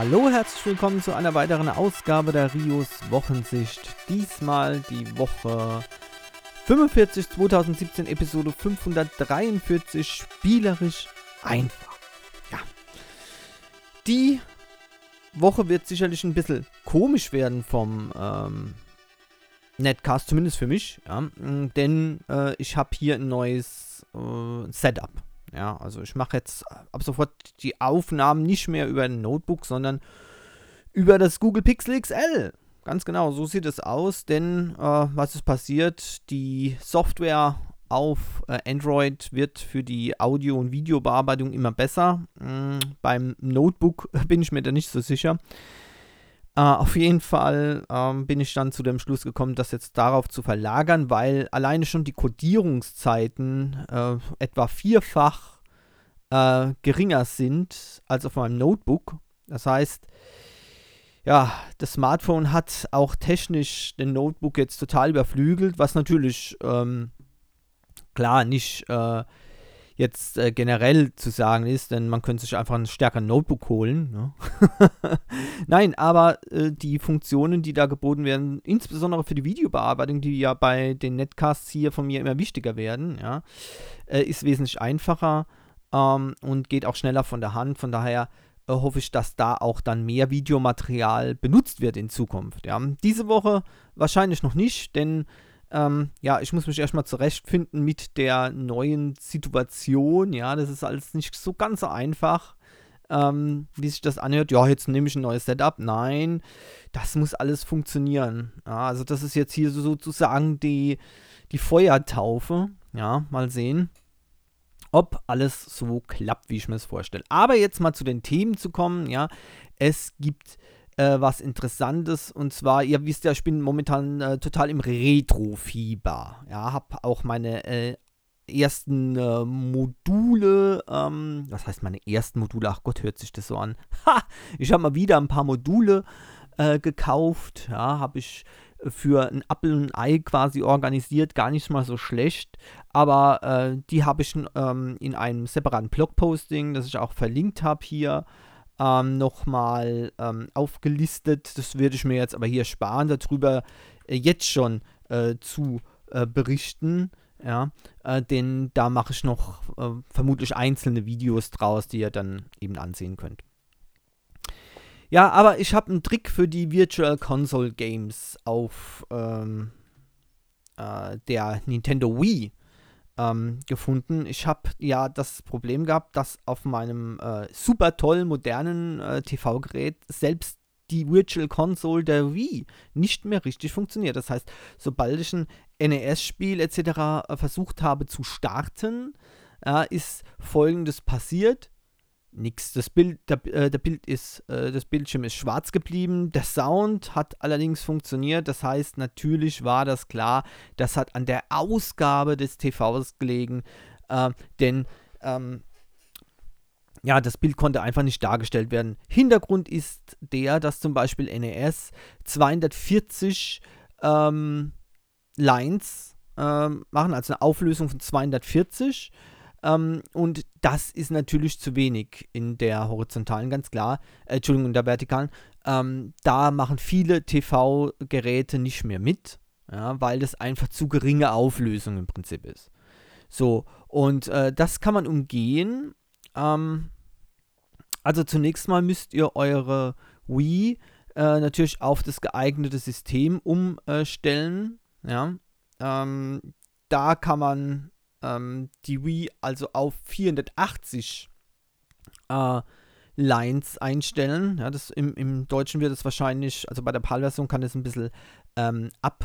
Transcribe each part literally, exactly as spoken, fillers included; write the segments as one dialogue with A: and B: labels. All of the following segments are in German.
A: Hallo, herzlich willkommen zu einer weiteren Ausgabe der Rios Wochensicht. Diesmal die Woche fünfundvierzig zweitausendsiebzehn, Episode fünfhundertdreiundvierzig, spielerisch einfach. Ja. Die Woche wird sicherlich ein bisschen komisch werden vom ähm, Netcast, zumindest für mich, ja, denn äh, ich habe hier ein neues äh, Setup. Ja, also ich mache jetzt ab sofort die Aufnahmen nicht mehr über ein Notebook, sondern über das Google Pixel X L. Ganz genau, so sieht es aus, denn äh, was ist passiert? Die Software auf äh, Android wird für die Audio- und Videobearbeitung immer besser. Mm, beim Notebook bin ich mir da nicht so sicher. Uh, auf jeden Fall ähm, bin ich dann zu dem Schluss gekommen, das jetzt darauf zu verlagern, weil alleine schon die Codierungszeiten äh, etwa vierfach äh, geringer sind als auf meinem Notebook. Das heißt, ja, das Smartphone hat auch technisch den Notebook jetzt total überflügelt, was natürlich ähm, klar nicht äh, jetzt äh, generell zu sagen ist, denn man könnte sich einfach ein stärkeres Notebook holen. Ne? Nein, aber äh, die Funktionen, die da geboten werden, insbesondere für die Videobearbeitung, die ja bei den Netcasts hier von mir immer wichtiger werden, ja, äh, ist wesentlich einfacher ähm, und geht auch schneller von der Hand. Von daher äh, hoffe ich, dass da auch dann mehr Videomaterial benutzt wird in Zukunft. Ja. Diese Woche wahrscheinlich noch nicht, denn Ähm, ja, ich muss mich erstmal zurechtfinden mit der neuen Situation. Ja, das ist alles nicht so ganz so einfach, ähm, wie sich das anhört. Ja, jetzt nehme ich ein neues Setup. Nein, das muss alles funktionieren. Ja, also das ist jetzt hier so sozusagen die, die Feuertaufe. Ja, mal sehen, ob alles so klappt, wie ich mir das vorstelle. Aber jetzt mal zu den Themen zu kommen. Ja, es gibt Äh, was Interessantes, und zwar, ihr wisst ja, ich bin momentan äh, total im Retro-Fieber. Ja, hab auch meine äh, ersten äh, Module, ähm, was heißt meine ersten Module? Ach Gott, hört sich das so an. Ha! Ich habe mal wieder ein paar Module äh, gekauft, ja, habe ich für ein Apfel und ein Ei quasi organisiert, gar nicht mal so schlecht, aber äh, die habe ich ähm, in einem separaten Blogposting, das ich auch verlinkt habe hier, Ähm, nochmal ähm, aufgelistet. Das würde ich mir jetzt aber hier sparen, darüber äh, jetzt schon äh, zu äh, berichten. Ja, äh, denn da mache ich noch äh, vermutlich einzelne Videos draus, die ihr dann eben ansehen könnt. Ja, aber ich habe einen Trick für die Virtual Console Games auf ähm, äh, der Nintendo Wii Ähm, gefunden. Ich habe ja das Problem gehabt, dass auf meinem äh, super tollen, modernen äh, T V-Gerät selbst die Virtual Console der Wii nicht mehr richtig funktioniert. Das heißt, sobald ich ein N E S-Spiel et cetera äh, versucht habe zu starten, äh, ist Folgendes passiert. Nix. Das Bild, der, äh, der Bild ist, äh, das Bildschirm ist schwarz geblieben. Der Sound hat allerdings funktioniert. Das heißt, natürlich war das klar. Das hat an der Ausgabe des T Vs gelegen. Äh, denn ähm, ja, das Bild konnte einfach nicht dargestellt werden. Hintergrund ist der, dass zum Beispiel N E S zweihundertvierzig ähm, Lines ähm, machen, also eine Auflösung von zweihundertvierzig. Um, und das ist natürlich zu wenig in der horizontalen, ganz klar. Äh, Entschuldigung, in der vertikalen. Ähm, da machen viele T V-Geräte nicht mehr mit, ja, weil das einfach zu geringe Auflösung im Prinzip ist. So, und äh, das kann man umgehen. Ähm, also zunächst mal müsst ihr eure Wii äh, natürlich auf das geeignete System umstellen. Ja. Ähm, da kann man die Wii also auf vierhundertachtzig äh, Lines einstellen. Ja, das im, im Deutschen wird es wahrscheinlich, also bei der PAL-Version kann es ein bisschen ähm,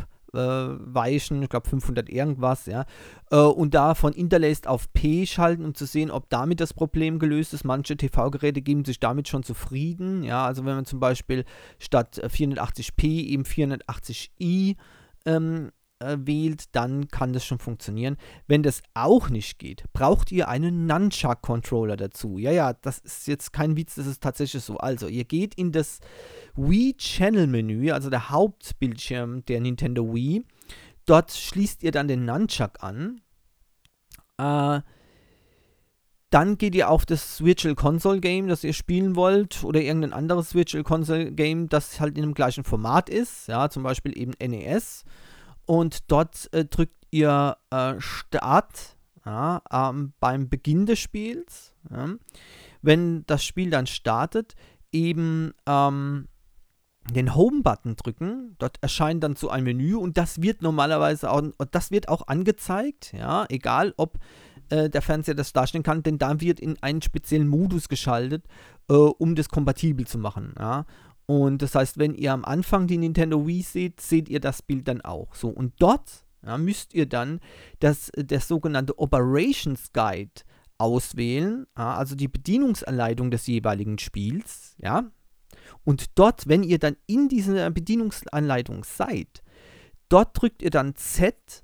A: abweichen, ich glaube fünfhundert irgendwas, ja. Äh, und da von Interlaced auf P schalten, um zu sehen, ob damit das Problem gelöst ist. Manche T V-Geräte geben sich damit schon zufrieden, ja. Also wenn man zum Beispiel statt vierhundertachtzig p eben vierhundertachtzig i ähm, wählt, dann kann das schon funktionieren. Wenn das auch nicht geht, braucht ihr einen Nunchuck-Controller dazu. Ja, ja, das ist jetzt kein Witz, das ist tatsächlich so. Also, ihr geht in das Wii-Channel-Menü, also der Hauptbildschirm der Nintendo Wii. Dort schließt ihr dann den Nunchuck an. Äh, dann geht ihr auf das Virtual Console Game, das ihr spielen wollt, oder irgendein anderes Virtual Console Game, das halt in dem gleichen Format ist, ja, zum Beispiel eben N E S. Und dort äh, drückt ihr äh, Start, ja, ähm, beim Beginn des Spiels. Ja. Wenn das Spiel dann startet, eben ähm, den Home-Button drücken, dort erscheint dann so ein Menü und das wird normalerweise auch, das wird auch angezeigt, ja, egal ob äh, der Fernseher das darstellen kann, denn da wird in einen speziellen Modus geschaltet, äh, um das kompatibel zu machen, ja. Und das heißt, wenn ihr am Anfang die Nintendo Wii seht, seht ihr das Bild dann auch. So, und dort, ja, müsst ihr dann das, das sogenannte Operations Guide auswählen, ja, also die Bedienungsanleitung des jeweiligen Spiels, ja. Und dort, wenn ihr dann in dieser Bedienungsanleitung seid, dort drückt ihr dann Z,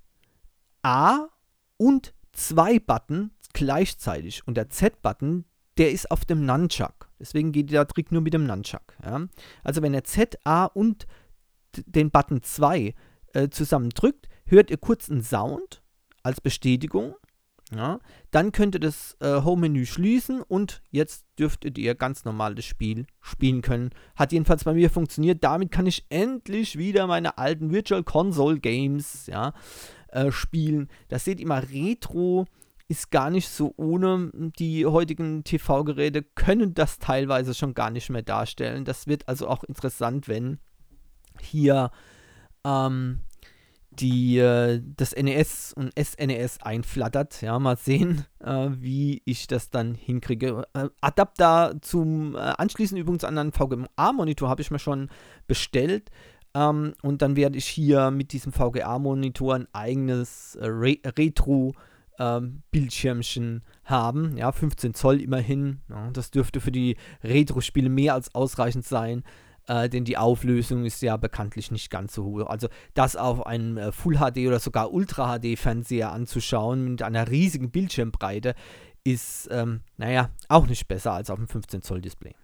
A: A und zwei Button gleichzeitig. Und der Z-Button, der ist auf dem Nunchuck. Deswegen geht der Trick nur mit dem Nunchuck. Ja. Also wenn ihr Z, A und d- den Button zwei äh, zusammen drückt, hört ihr kurz einen Sound als Bestätigung. Ja. Dann könnt ihr das äh, Home-Menü schließen und jetzt dürftet ihr ganz normal das Spiel spielen können. Hat jedenfalls bei mir funktioniert. Damit kann ich endlich wieder meine alten Virtual Console Games, ja, äh, spielen. Das seht ihr mal, Retro ist gar nicht so ohne. Die heutigen T V-Geräte können das teilweise schon gar nicht mehr darstellen. Das wird also auch interessant, wenn hier ähm, die, äh, das N E S und S N E S einflattert. Ja, mal sehen, äh, wie ich das dann hinkriege. Äh, Adapter zum äh, Anschließen übrigens an einen V G A-Monitor habe ich mir schon bestellt. Ähm, und dann werde ich hier mit diesem V G A-Monitor ein eigenes äh, Re- Retro- ähm, Bildschirmchen haben. Ja, fünfzehn Zoll immerhin. Ja, das dürfte für die Retro-Spiele mehr als ausreichend sein. Äh, denn die Auflösung ist ja bekanntlich nicht ganz so hoch. Also das auf einem äh, Full H D oder sogar Ultra H D-Fernseher anzuschauen mit einer riesigen Bildschirmbreite ist, ähm, naja, auch nicht besser als auf einem fünfzehn Zoll Display.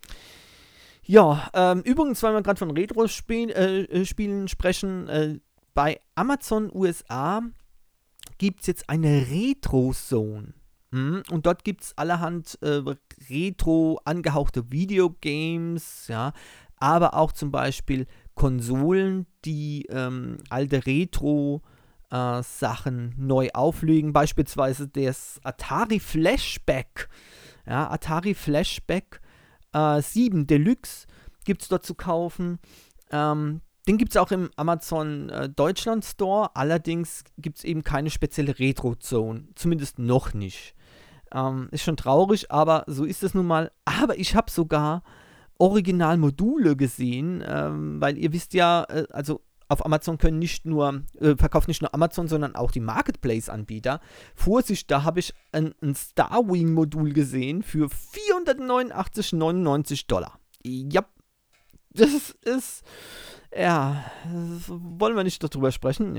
A: Ja, ähm, übrigens, weil wir gerade von Retro-Spielen äh, sprechen, äh, bei Amazon U S A gibt es jetzt eine Retro-Zone. Mhm. Und dort gibt es allerhand äh, retro angehauchte Videogames, ja, aber auch zum Beispiel Konsolen, die ähm, alte Retro-Sachen äh, neu auflegen. Beispielsweise das Atari Flashback. Ja, Atari Flashback äh, sieben Deluxe gibt es dort zu kaufen. Ähm, Den gibt es auch im Amazon äh, Deutschland Store. Allerdings gibt es eben keine spezielle Retro-Zone. Zumindest noch nicht. Ähm, ist schon traurig, aber so ist es nun mal. Aber ich habe sogar Originalmodule gesehen, ähm, weil ihr wisst ja, äh, also auf Amazon können nicht nur, äh, verkauft nicht nur Amazon, sondern auch die Marketplace-Anbieter. Vorsicht, da habe ich ein, ein Starwing-Modul gesehen für vierhundertneunundachtzig Komma neunundneunzig Dollar. Ja, das ist, ja, das wollen wir nicht darüber sprechen.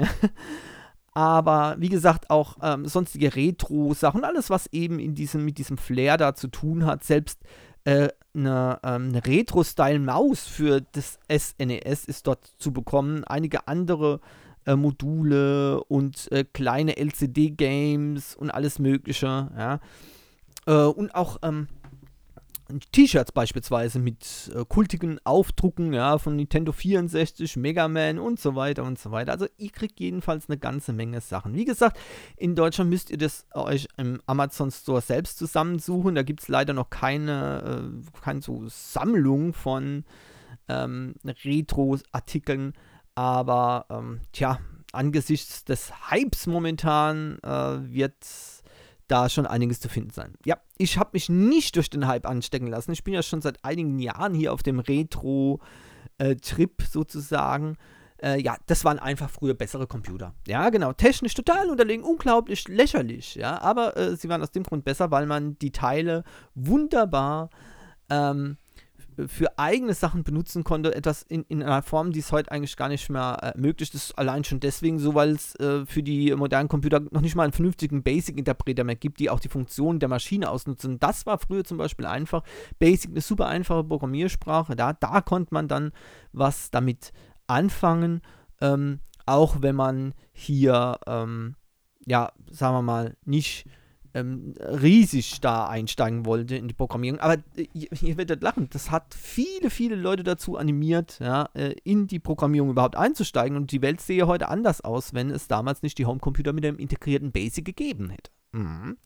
A: Aber wie gesagt, auch ähm, sonstige Retro-Sachen, alles was eben in diesem, mit diesem Flair da zu tun hat, selbst äh, eine, ähm, eine Retro-Style-Maus für das S N E S ist dort zu bekommen. Einige andere äh, Module und äh, kleine L C D-Games und alles Mögliche. Ja. Äh, und auch ähm, T-Shirts beispielsweise mit äh, kultigen Aufdrucken, ja, von Nintendo vierundsechzig, Mega Man und so weiter und so weiter. Also ihr kriegt jedenfalls eine ganze Menge Sachen. Wie gesagt, in Deutschland müsst ihr das euch im Amazon Store selbst zusammensuchen. Da gibt es leider noch keine, äh, keine so Sammlung von ähm, Retro-Artikeln. Aber ähm, tja, angesichts des Hypes momentan äh, wird da schon einiges zu finden sein. Ja, ich habe mich nicht durch den Hype anstecken lassen. Ich bin ja schon seit einigen Jahren hier auf dem Retro-Trip äh, sozusagen. Äh, ja, das waren einfach früher bessere Computer. Ja, genau. Technisch total unterlegen, unglaublich lächerlich. Ja, aber äh, sie waren aus dem Grund besser, weil man die Teile wunderbar ähm, für eigene Sachen benutzen konnte, etwas in, in einer Form, die es heute eigentlich gar nicht mehr äh, möglich ist. Allein schon deswegen so, weil es äh, für die modernen Computer noch nicht mal einen vernünftigen Basic-Interpreter mehr gibt, die auch die Funktionen der Maschine ausnutzen. Das war früher zum Beispiel einfach. Basic, eine super einfache Programmiersprache. Da, da konnte man dann was damit anfangen, ähm, auch wenn man hier, ähm, ja, sagen wir mal, nicht ähm, riesig da einsteigen wollte in die Programmierung. Aber äh, ihr, ihr werdet lachen, das hat viele, viele Leute dazu animiert, ja, äh, in die Programmierung überhaupt einzusteigen. Und die Welt sähe heute anders aus, wenn es damals nicht die Homecomputer mit dem integrierten BASIC gegeben hätte. Mhm.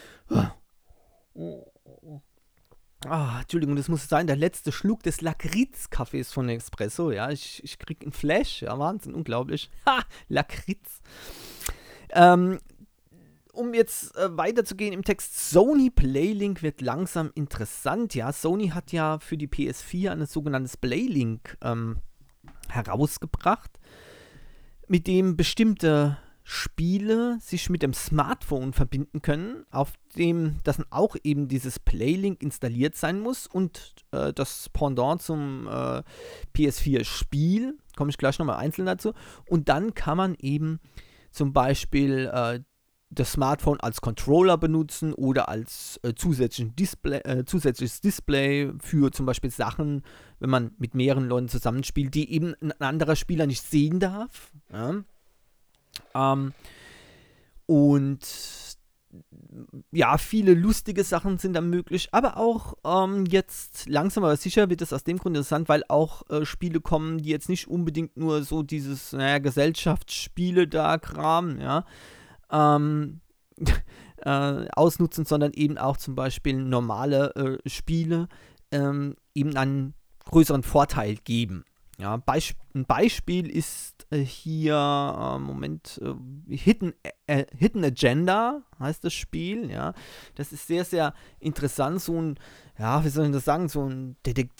A: Ah, Entschuldigung, das muss sein, der letzte Schluck des Lakritz-Kaffees von Nespresso. Ja, ich, ich krieg einen Flash. Ja, Wahnsinn, unglaublich. Ha, Lakritz. Ähm, um jetzt äh, weiterzugehen im Text, Sony Playlink wird langsam interessant. Ja, Sony hat ja für die P S vier ein sogenanntes Playlink ähm, herausgebracht, mit dem bestimmte Spiele sich mit dem Smartphone verbinden können, auf dem das auch eben dieses Playlink installiert sein muss und äh, das Pendant zum äh, P S vier Spiel, komme ich gleich nochmal einzeln dazu, und dann kann man eben zum Beispiel äh, das Smartphone als Controller benutzen oder als äh, zusätzlichen Display, äh, zusätzliches Display für zum Beispiel Sachen, wenn man mit mehreren Leuten zusammenspielt, die eben ein anderer Spieler nicht sehen darf, ja. Ähm, und ja, viele lustige Sachen sind da möglich, aber auch ähm, jetzt langsam aber sicher wird es aus dem Grund interessant, weil auch äh, Spiele kommen, die jetzt nicht unbedingt nur so dieses, naja, Gesellschaftsspiele da Kram, ja, ähm, äh, ausnutzen, sondern eben auch zum Beispiel normale äh, Spiele ähm, eben einen größeren Vorteil geben. Ja, Beisp- ein Beispiel ist äh, hier, äh, Moment, äh, Hidden, äh, Hidden Agenda heißt das Spiel, ja. Das ist sehr, sehr interessant, so ein, ja, wie soll ich das sagen, so ein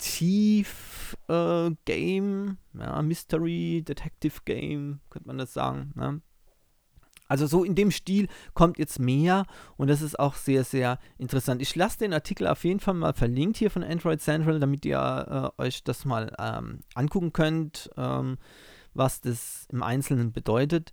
A: Detektiv-Game, äh, ja, Mystery-Detective-Game, könnte man das sagen, ne? Also so in dem Stil kommt jetzt mehr und das ist auch sehr, sehr interessant. Ich lasse den Artikel auf jeden Fall mal verlinkt hier von Android Central, damit ihr äh, euch das mal ähm, angucken könnt, ähm, was das im Einzelnen bedeutet.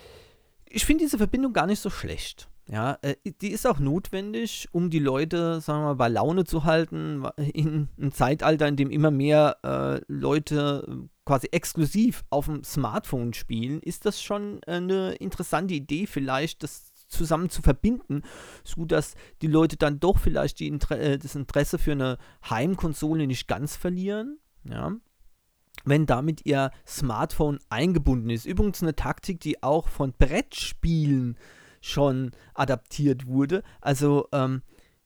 A: Ich finde diese Verbindung gar nicht so schlecht. Ja, äh, die ist auch notwendig, um die Leute, sagen wir mal, bei Laune zu halten, in einem Zeitalter, in dem immer mehr äh, Leute quasi exklusiv auf dem Smartphone spielen, ist das schon eine interessante Idee, vielleicht das zusammen zu verbinden, sodass die Leute dann doch vielleicht die Inter- äh, das Interesse für eine Heimkonsole nicht ganz verlieren, ja, wenn damit ihr Smartphone eingebunden ist. Übrigens eine Taktik, die auch von Brettspielen schon adaptiert wurde. Also ähm,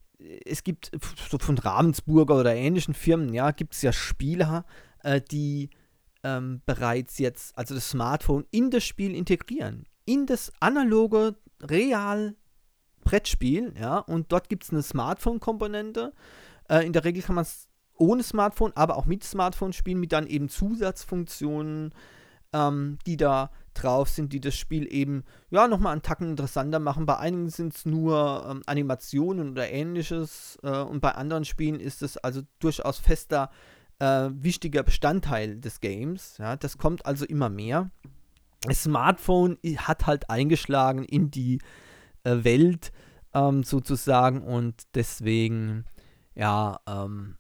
A: es gibt so von Ravensburger oder ähnlichen Firmen, ja, gibt es ja Spieler, äh, die ähm, bereits jetzt, also das Smartphone in das Spiel integrieren. In das analoge, real Brettspiel, ja, und dort gibt es eine Smartphone-Komponente. Äh, in der Regel kann man es ohne Smartphone, aber auch mit Smartphone spielen, mit dann eben Zusatzfunktionen, ähm, die da drauf sind, die das Spiel eben, ja, nochmal einen Tacken interessanter machen. Bei einigen sind es nur ähm, Animationen oder ähnliches äh, und bei anderen Spielen ist es also durchaus fester, äh, wichtiger Bestandteil des Games. Ja, das kommt also immer mehr. Das Smartphone hat halt eingeschlagen in die äh, Welt ähm, sozusagen und deswegen, ja, ähm,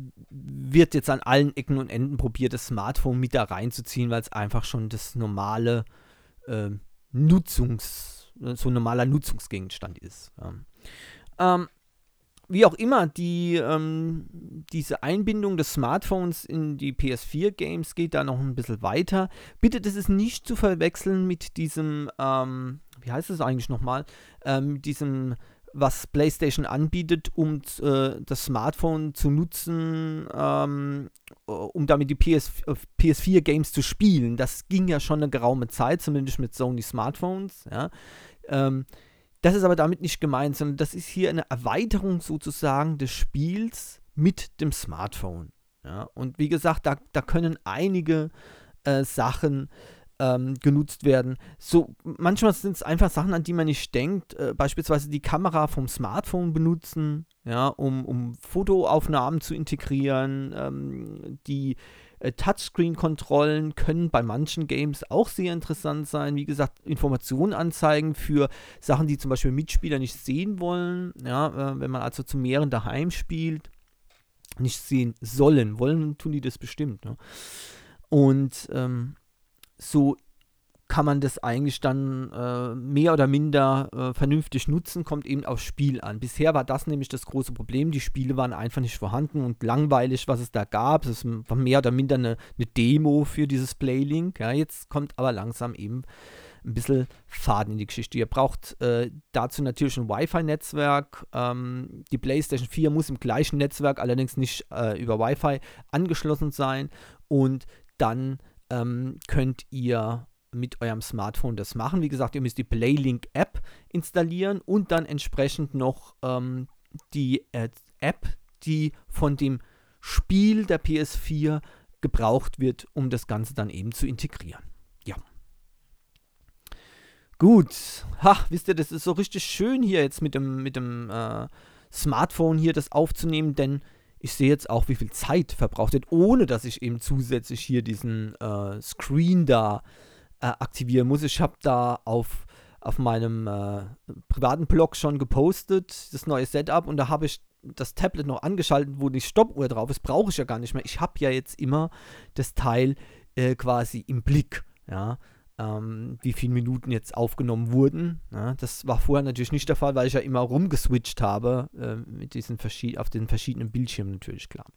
A: wird jetzt an allen Ecken und Enden probiert, das Smartphone mit da reinzuziehen, weil es einfach schon das normale äh, Nutzungs, so ein normaler Nutzungsgegenstand ist. Ja. Ähm, wie auch immer, die, ähm, diese Einbindung des Smartphones in die P S vier Games geht da noch ein bisschen weiter. Bitte, das ist nicht zu verwechseln mit diesem, ähm, wie heißt es eigentlich nochmal, ähm, diesem, was PlayStation anbietet, um äh, das Smartphone zu nutzen, ähm, um damit die P S, äh, P S vier Games zu spielen. Das ging ja schon eine geraume Zeit, zumindest mit Sony Smartphones. Ja. Ähm, das ist aber damit nicht gemeint, sondern das ist hier eine Erweiterung sozusagen des Spiels mit dem Smartphone. Ja. Und wie gesagt, da, da können einige äh, Sachen Ähm, genutzt werden. So, manchmal sind es einfach Sachen, an die man nicht denkt. Äh, beispielsweise die Kamera vom Smartphone benutzen, ja, um, um Fotoaufnahmen zu integrieren. Ähm, die äh, Touchscreen-Kontrollen können bei manchen Games auch sehr interessant sein. Wie gesagt, Informationen anzeigen für Sachen, die zum Beispiel Mitspieler nicht sehen wollen. Ja, äh, wenn man also zu mehreren daheim spielt, nicht sehen sollen. Wollen tun die das bestimmt. Ne? Und ähm, so kann man das eigentlich dann äh, mehr oder minder äh, vernünftig nutzen, kommt eben aufs Spiel an. Bisher war das nämlich das große Problem, die Spiele waren einfach nicht vorhanden und langweilig, was es da gab. Es war mehr oder minder eine, eine Demo für dieses Playlink. Ja, jetzt kommt aber langsam eben ein bisschen Faden in die Geschichte. Ihr braucht äh, dazu natürlich ein Wi-Fi-Netzwerk. Ähm, die PlayStation vier muss im gleichen Netzwerk, allerdings nicht äh, über Wi-Fi, angeschlossen sein. Und dann ähm, könnt ihr mit eurem Smartphone das machen. Wie gesagt, ihr müsst die Playlink-App installieren und dann entsprechend noch ähm, die äh, App, die von dem Spiel der P S vier gebraucht wird, um das Ganze dann eben zu integrieren. Ja. Gut. Ha, wisst ihr, das ist so richtig schön hier jetzt mit dem, mit dem äh, Smartphone hier das aufzunehmen, denn ich sehe jetzt auch, wie viel Zeit verbraucht wird, ohne dass ich eben zusätzlich hier diesen äh, Screen da äh, aktivieren muss. Ich habe da auf, auf meinem äh, privaten Blog schon gepostet, das neue Setup, und da habe ich das Tablet noch angeschaltet, wo die Stoppuhr drauf ist. Brauche ich ja gar nicht mehr. Ich habe ja jetzt immer das Teil äh, quasi im Blick, ja. Ähm, wie viele Minuten jetzt aufgenommen wurden. Ja, das war vorher natürlich nicht der Fall, weil ich ja immer rumgeswitcht habe äh, mit diesen verschied- auf den verschiedenen Bildschirmen natürlich, klar.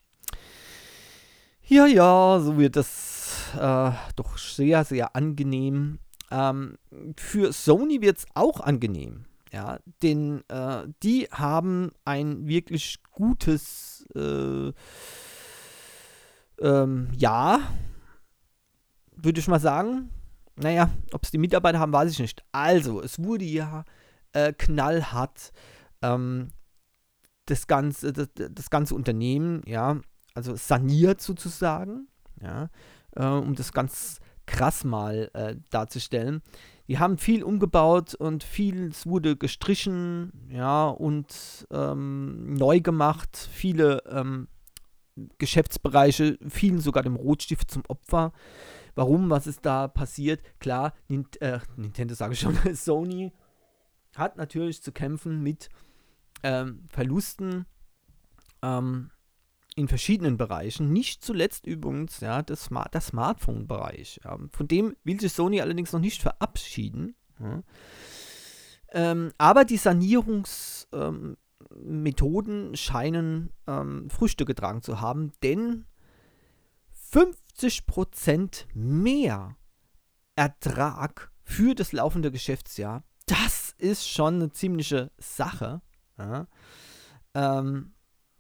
A: Ja, ja, so wird das äh, doch sehr, sehr angenehm. Ähm, für Sony wird es auch angenehm, ja, denn äh, die haben ein wirklich gutes äh, ähm, Jahr, würde ich mal sagen. Naja, ob es die Mitarbeiter haben, weiß ich nicht. Also, es wurde ja äh, knallhart ähm, das, ganze, das, das ganze Unternehmen, ja, also saniert sozusagen, ja, äh, um das ganz krass mal äh, darzustellen. Die haben viel umgebaut und vieles wurde gestrichen, ja, und ähm, neu gemacht. Viele ähm, Geschäftsbereiche fielen sogar dem Rotstift zum Opfer. Warum, was ist da passiert? Klar, Nint- äh, Nintendo sage ich schon, Sony hat natürlich zu kämpfen mit ähm, Verlusten ähm, in verschiedenen Bereichen. Nicht zuletzt übrigens ja, das Smart- der Smartphone-Bereich. Ja. Von dem will sich Sony allerdings noch nicht verabschieden. Ja. Ähm, aber die Sanierungsmethoden ähm, scheinen ähm, Früchte getragen zu haben, denn fünfzig Prozent mehr Ertrag für das laufende Geschäftsjahr, das ist schon eine ziemliche Sache. Ja. Ähm,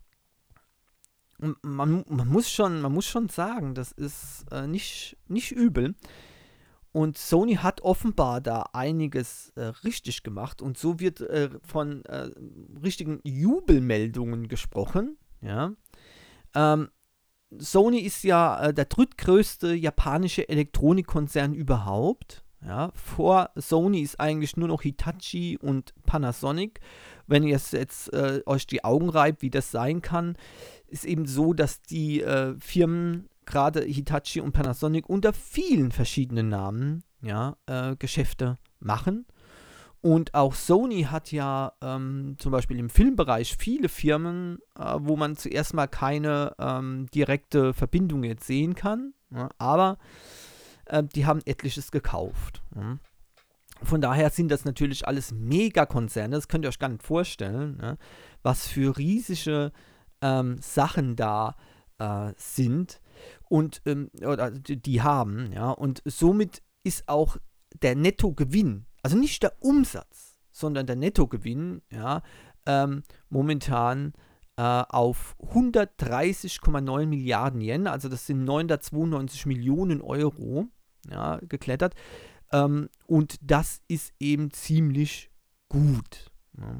A: man, man, muss schon, man muss schon sagen, das ist äh, nicht, nicht übel. Und Sony hat offenbar da einiges äh, richtig gemacht. Und so wird äh, von äh, richtigen Jubelmeldungen gesprochen. Ja. Ähm, Sony ist ja äh, der drittgrößte japanische Elektronikkonzern überhaupt. Ja, vor Sony ist eigentlich nur noch Hitachi und Panasonic. Wenn ihr jetzt äh, euch die Augen reibt, wie das sein kann, ist eben so, dass die äh, Firmen, gerade Hitachi und Panasonic, unter vielen verschiedenen Namen ja, äh, Geschäfte machen. Und auch Sony hat ja ähm, zum Beispiel im Filmbereich viele Firmen, äh, wo man zuerst mal keine ähm, direkte Verbindung jetzt sehen kann, ja, aber äh, die haben etliches gekauft. Ja. Von daher sind das natürlich alles Megakonzerne, das könnt ihr euch gar nicht vorstellen, ne, was für riesige ähm, Sachen da äh, sind und ähm, oder die, die haben, ja, und somit ist auch der Nettogewinn, also nicht der Umsatz, sondern der Nettogewinn, ja, ähm, momentan äh, auf hundertdreißig Komma neun Milliarden Yen, also das sind neunhundertzweiundneunzig Millionen Euro, ja, geklettert. Ähm, und das ist eben ziemlich gut.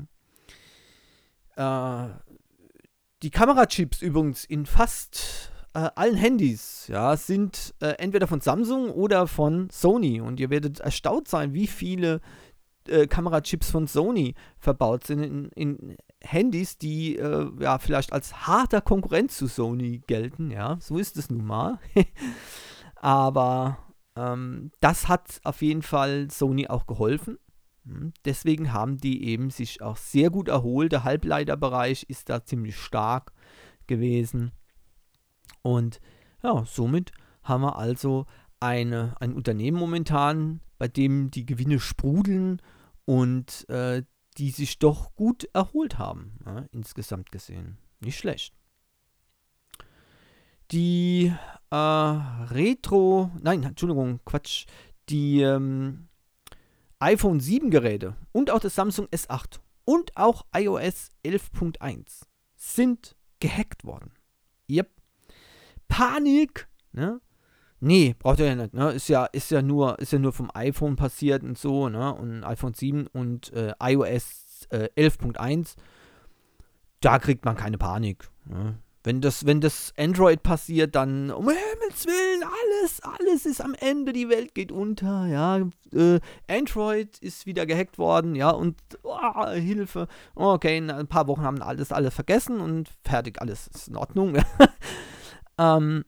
A: Ja. Äh, die Kamerachips übrigens in fast äh, allen Handys ja, sind äh, entweder von Samsung oder von Sony. Und ihr werdet erstaunt sein, wie viele äh, Kamerachips von Sony verbaut sind in, in Handys, die äh, ja, vielleicht als harter Konkurrent zu Sony gelten. Ja, so ist es nun mal. Aber ähm, das hat auf jeden Fall Sony auch geholfen. Hm, deswegen haben die eben sich auch sehr gut erholt. Der Halbleiterbereich ist da ziemlich stark gewesen. Und ja, somit haben wir also eine, ein Unternehmen momentan, bei dem die Gewinne sprudeln und äh, die sich doch gut erholt haben, ja, insgesamt gesehen. Nicht schlecht. Die äh, Retro, nein, Entschuldigung, Quatsch, die ähm, iPhone sieben Geräte und auch das Samsung S acht und auch iOS elf Punkt eins sind gehackt worden. Yep. Panik, ne? Nee, braucht ihr ja nicht, ne? Ist ja, ist ja nur, ist ja nur vom iPhone passiert und so, ne? Und iPhone sieben und äh, iOS äh, elf Punkt eins, da kriegt man keine Panik, ne? Wenn das, wenn das Android passiert, dann um Himmels Willen, alles, alles ist am Ende, die Welt geht unter, ja. Äh, Android ist wieder gehackt worden, ja, und oh, Hilfe. Okay, in ein paar Wochen haben alles, alle vergessen und fertig, alles ist in Ordnung. ähm,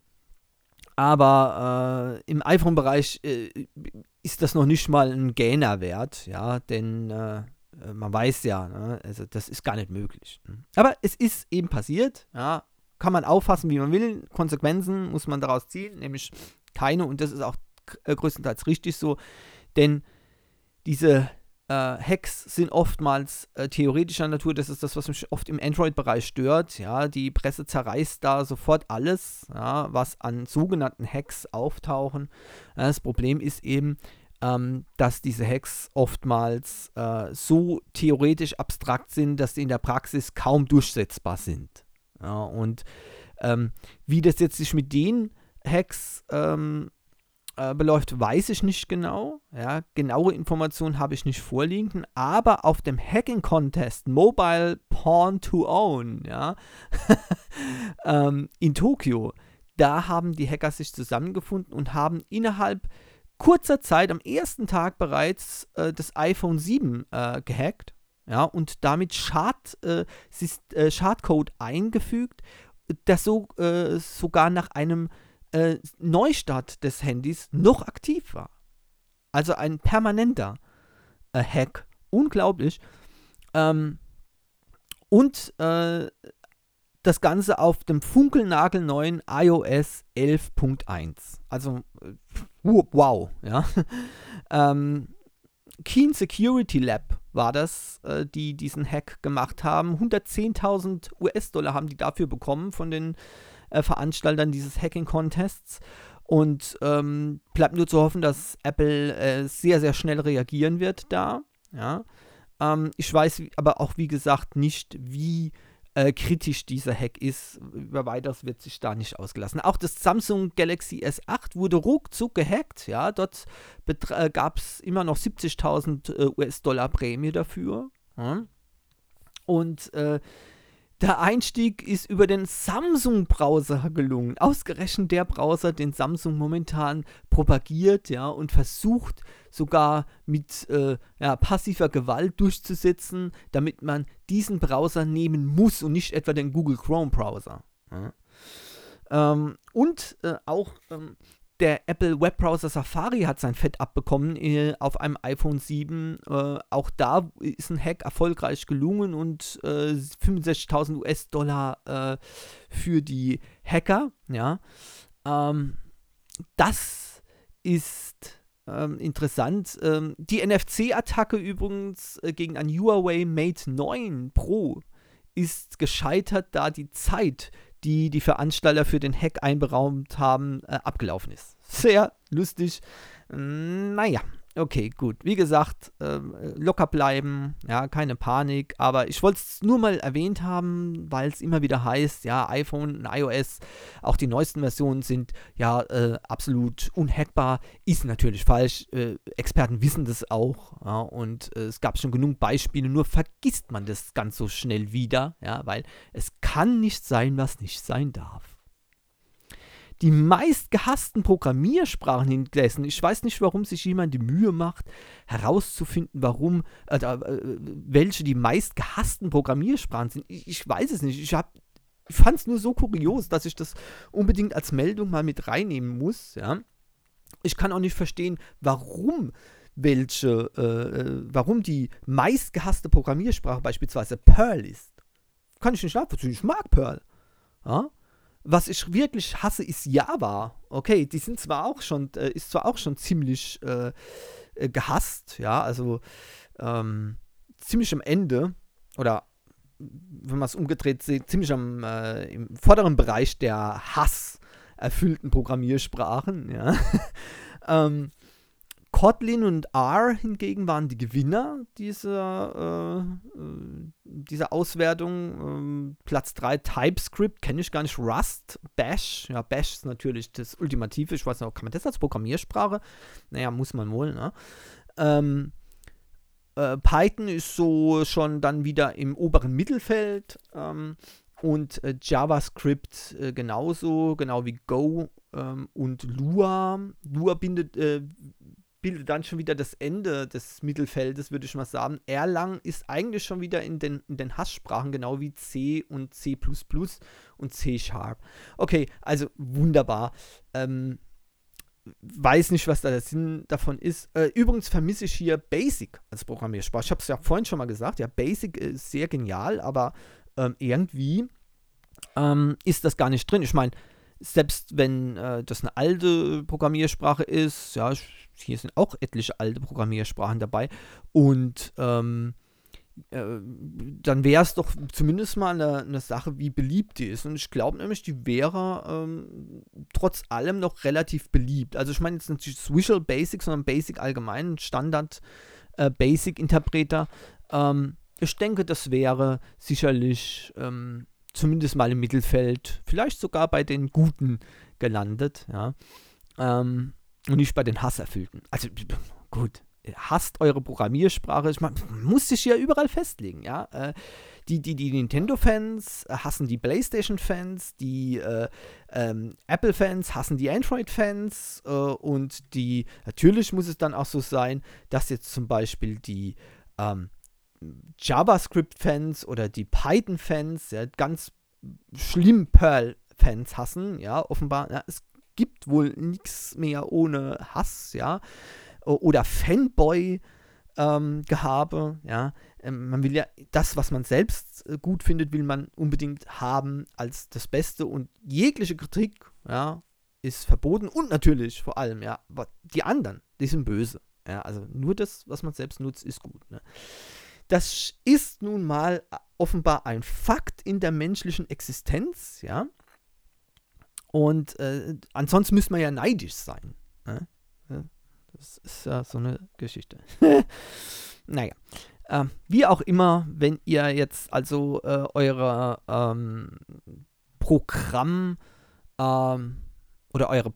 A: aber äh, im iPhone-Bereich äh, ist das noch nicht mal ein Gähner-Wert, ja, denn äh, man weiß ja, ne, also das ist gar nicht möglich. Aber es ist eben passiert, ja. Kann man auffassen, wie man will. Konsequenzen muss man daraus ziehen, nämlich keine. Und das ist auch äh, größtenteils richtig so. Denn diese äh, Hacks sind oftmals äh, theoretischer Natur. Das ist das, was mich oft im Android-Bereich stört. Ja, die Presse zerreißt da sofort alles, ja, was an sogenannten Hacks auftauchen. Ja, das Problem ist eben, ähm, dass diese Hacks oftmals äh, so theoretisch abstrakt sind, dass sie in der Praxis kaum durchsetzbar sind. Ja, und ähm, wie das jetzt sich mit den Hacks ähm, äh, beläuft, weiß ich nicht genau. Ja, genaue Informationen habe ich nicht vorliegen, aber auf dem Hacking-Contest Mobile Pawn to Own, ja, ähm, in Tokio, da haben die Hacker sich zusammengefunden und haben innerhalb kurzer Zeit, am ersten Tag bereits, äh, das iPhone sieben äh, gehackt. Ja, und damit Schad, äh, äh, Schadcode eingefügt, das so, äh, sogar nach einem äh, Neustart des Handys noch aktiv war. Also ein permanenter äh, Hack. Unglaublich. Ähm, und äh, das Ganze auf dem funkelnagelneuen iOS elf Punkt eins. Also, äh, wow, ja. ähm, Keen Security Lab war das, äh, die diesen Hack gemacht haben. hundertzehntausend U S-Dollar haben die dafür bekommen von den äh, Veranstaltern dieses Hacking-Contests. Und ähm, bleibt nur zu hoffen, dass Apple äh, sehr, sehr schnell reagieren wird da. Ja. Ähm, ich weiß aber auch, wie gesagt, nicht, wie äh, kritisch dieser Hack ist. Über weiteres wird sich da nicht ausgelassen. Auch das Samsung Galaxy S acht wurde ruckzuck gehackt. Ja, dort äh, gab es immer noch siebzigtausend äh, U S-Dollar Prämie dafür. Ja. Und äh, der Einstieg ist über den Samsung-Browser gelungen. Ausgerechnet der Browser, den Samsung momentan propagiert, ja, und versucht sogar mit äh, ja, passiver Gewalt durchzusetzen, damit man diesen Browser nehmen muss und nicht etwa den Google Chrome-Browser. Ja. Ähm, und äh, auch ähm, der Apple Webbrowser Safari hat sein Fett abbekommen äh, auf einem iPhone sieben. Äh, auch da ist ein Hack erfolgreich gelungen und äh, fünfundsechzigtausend U S-Dollar äh, für die Hacker. Ja. Ähm, das ist ähm, interessant. Ähm, die N F C-Attacke übrigens äh, gegen ein Huawei Mate neun Pro ist gescheitert, da die Zeit, die die Veranstalter für den Hack einberaumt haben, äh, abgelaufen ist. Sehr lustig. Naja, okay, gut. Wie gesagt, äh, locker bleiben, ja, keine Panik. Aber ich wollte es nur mal erwähnt haben, weil es immer wieder heißt, ja, iPhone und iOS, auch die neuesten Versionen sind ja äh, absolut unhackbar. Ist natürlich falsch. Äh, Experten wissen das auch. Ja, und äh, es gab schon genug Beispiele, nur vergisst man das ganz so schnell wieder, ja, weil es kann nicht sein, was nicht sein darf. Die meistgehassten Programmiersprachen hinterlassen. Ich weiß nicht, warum sich jemand die Mühe macht, herauszufinden, warum, äh, äh, welche die meistgehassten Programmiersprachen sind. Ich, ich weiß es nicht. Ich, ich fand es nur so kurios, dass ich das unbedingt als Meldung mal mit reinnehmen muss. Ja. Ich kann auch nicht verstehen, warum welche, äh, warum die meistgehasste Programmiersprache beispielsweise Perl ist. Kann ich nicht nachvollziehen. Ich mag Perl. Ja. Was ich wirklich hasse, ist Java. Okay, die sind zwar auch schon, äh, ist zwar auch schon ziemlich äh, äh, gehasst, ja, also ähm, ziemlich am Ende, oder wenn man es umgedreht sieht, ziemlich am äh, im vorderen Bereich der hasserfüllten Programmiersprachen, ja. ähm, Kotlin und R hingegen waren die Gewinner dieser, äh, dieser Auswertung. Ähm, Platz drei TypeScript, kenne ich gar nicht. Rust, Bash. Ja, Bash ist natürlich das Ultimative. Ich weiß nicht, kann man das als Programmiersprache? Naja, muss man wohl, ne? Ähm, äh, Python ist so schon dann wieder im oberen Mittelfeld. Ähm, und äh, JavaScript äh, genauso, genau wie Go ähm, und Lua. Lua bindet äh, bildet dann schon wieder das Ende des Mittelfeldes, würde ich mal sagen. Erlang ist eigentlich schon wieder in den, in den Hasssprachen, genau wie C und C plus plus und C-Sharp. Okay, also wunderbar. Ähm, weiß nicht, was da der Sinn davon ist. Äh, übrigens vermisse ich hier Basic als Programmiersprache. Ich habe es ja vorhin schon mal gesagt, ja, Basic ist sehr genial, aber ähm, irgendwie ähm, ist das gar nicht drin. Ich meine, selbst wenn äh, das eine alte Programmiersprache ist, ja, hier sind auch etliche alte Programmiersprachen dabei, und ähm, äh, dann wäre es doch zumindest mal eine, eine Sache, wie beliebt die ist. Und ich glaube nämlich, die wäre ähm, trotz allem noch relativ beliebt. Also ich meine jetzt nicht Visual Basic, sondern Basic allgemein, Standard äh, Basic-Interpreter. Ähm, ich denke, das wäre sicherlich ähm, zumindest mal im Mittelfeld, vielleicht sogar bei den Guten gelandet, ja, ähm, und nicht bei den Hasserfüllten. Also gut, hasst eure Programmiersprache, ich meine, man muss sich ja überall festlegen, ja. Äh, die, die, die Nintendo-Fans hassen die PlayStation-Fans, die äh, ähm, Apple-Fans hassen die Android-Fans äh, und die, natürlich muss es dann auch so sein, dass jetzt zum Beispiel die ähm, JavaScript-Fans oder die Python-Fans, ja, ganz schlimm Perl-Fans hassen, ja, offenbar, ja, es gibt wohl nichts mehr ohne Hass, ja, oder Fanboy ähm, Gehabe, ja, ähm, man will ja das, was man selbst äh, gut findet, will man unbedingt haben als das Beste, und jegliche Kritik, ja, ist verboten, und natürlich vor allem, ja, die anderen, die sind böse, ja, also nur das, was man selbst nutzt, ist gut, ne. Das ist nun mal offenbar ein Fakt in der menschlichen Existenz, ja. Und äh, ansonsten müsste man ja neidisch sein. Ne? Das ist ja so eine Geschichte. Naja. Äh, wie auch immer, wenn ihr jetzt also äh, eure ähm, Programm ähm, oder eure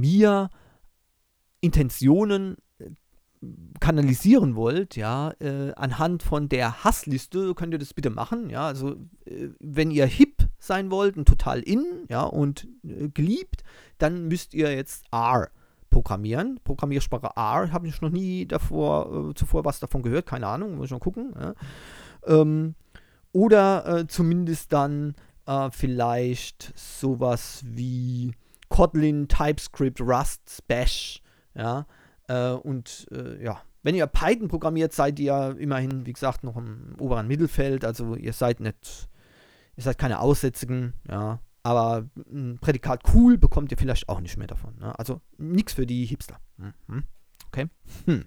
A: Programmierintentionen kanalisieren wollt, ja, äh, anhand von der Hassliste, könnt ihr das bitte machen, ja, also äh, wenn ihr hip sein wollt und total in, ja, und äh, geliebt, dann müsst ihr jetzt R programmieren, Programmiersprache R, habe ich noch nie davor, äh, zuvor was davon gehört, keine Ahnung, muss ich mal gucken, ja. ähm, oder äh, zumindest dann äh, vielleicht sowas wie Kotlin, TypeScript, Rust, Bash, ja. Äh, und äh, ja, wenn ihr Python programmiert, seid ihr immerhin, wie gesagt, noch im oberen Mittelfeld. Also ihr seid nicht, ihr seid keine Aussätzigen, ja. Aber ein Prädikat cool bekommt ihr vielleicht auch nicht mehr davon. Ne? Also nichts für die Hipster. Mhm. Okay. Hm.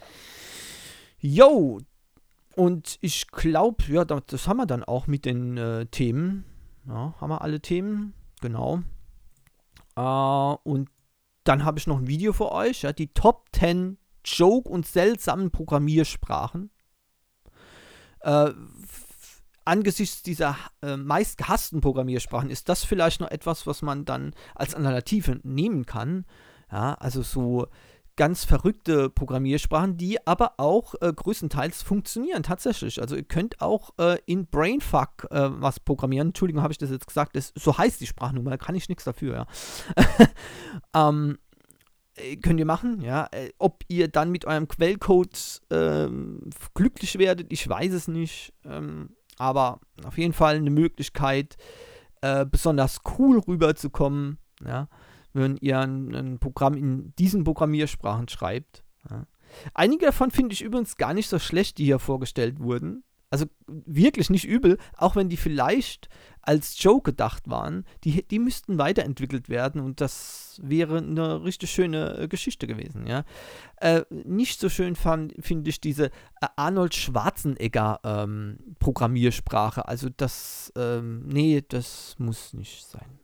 A: Jo. Und ich glaube, ja, das haben wir dann auch mit den äh, Themen. Ja, haben wir alle Themen. Genau. Äh, und dann habe ich noch ein Video für euch, ja, die Top zehn Joke- und seltsamen Programmiersprachen. Äh, f- angesichts dieser äh, meist gehassten Programmiersprachen ist das vielleicht noch etwas, was man dann als Alternative nehmen kann. Ja, also so ganz verrückte Programmiersprachen, die aber auch äh, größtenteils funktionieren, tatsächlich. Also ihr könnt auch äh, in Brainfuck äh, was programmieren. Entschuldigung, habe ich das jetzt gesagt. Das, so heißt die Sprachnummer, da kann ich nichts dafür, ja. ähm, könnt ihr machen, ja. Ob ihr dann mit eurem Quellcode ähm, glücklich werdet, ich weiß es nicht. Ähm, aber auf jeden Fall eine Möglichkeit, äh, besonders cool rüberzukommen, ja, wenn ihr ein, ein Programm in diesen Programmiersprachen schreibt. Ja. Einige davon finde ich übrigens gar nicht so schlecht, die hier vorgestellt wurden. Also wirklich nicht übel, auch wenn die vielleicht als Joke gedacht waren, die, die müssten weiterentwickelt werden und das wäre eine richtig schöne äh, Geschichte gewesen, ja. Äh, nicht so schön finde ich diese äh, Arnold Schwarzenegger ähm, Programmiersprache, also das, ähm, nee, das muss nicht sein.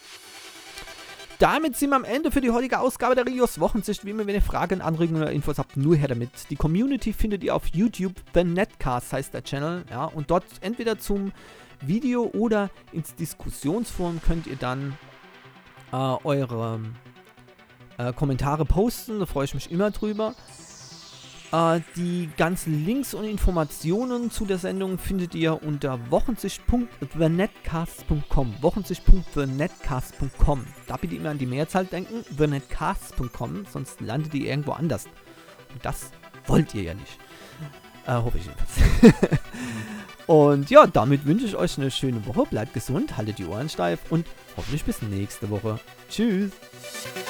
A: Damit sind wir am Ende für die heutige Ausgabe der Rios Wochensicht. Wie immer, wenn ihr Fragen, Anregungen oder Infos habt, nur her damit. Die Community findet ihr auf YouTube, The Netcast heißt der Channel, ja, und dort entweder zum Video oder ins Diskussionsforum könnt ihr dann äh, eure äh, Kommentare posten, da freue ich mich immer drüber. Äh, die ganzen Links und Informationen zu der Sendung findet ihr unter wochensicht punkt the netcast punkt com. wochensicht punkt the netcast punkt com. Da bitte immer an die Mehrzahl denken, the netcast punkt com, sonst landet ihr irgendwo anders. Und das wollt ihr ja nicht. Äh, hoffe ich jedenfalls. Und ja, damit wünsche ich euch eine schöne Woche. Bleibt gesund, haltet die Ohren steif und hoffentlich bis nächste Woche. Tschüss.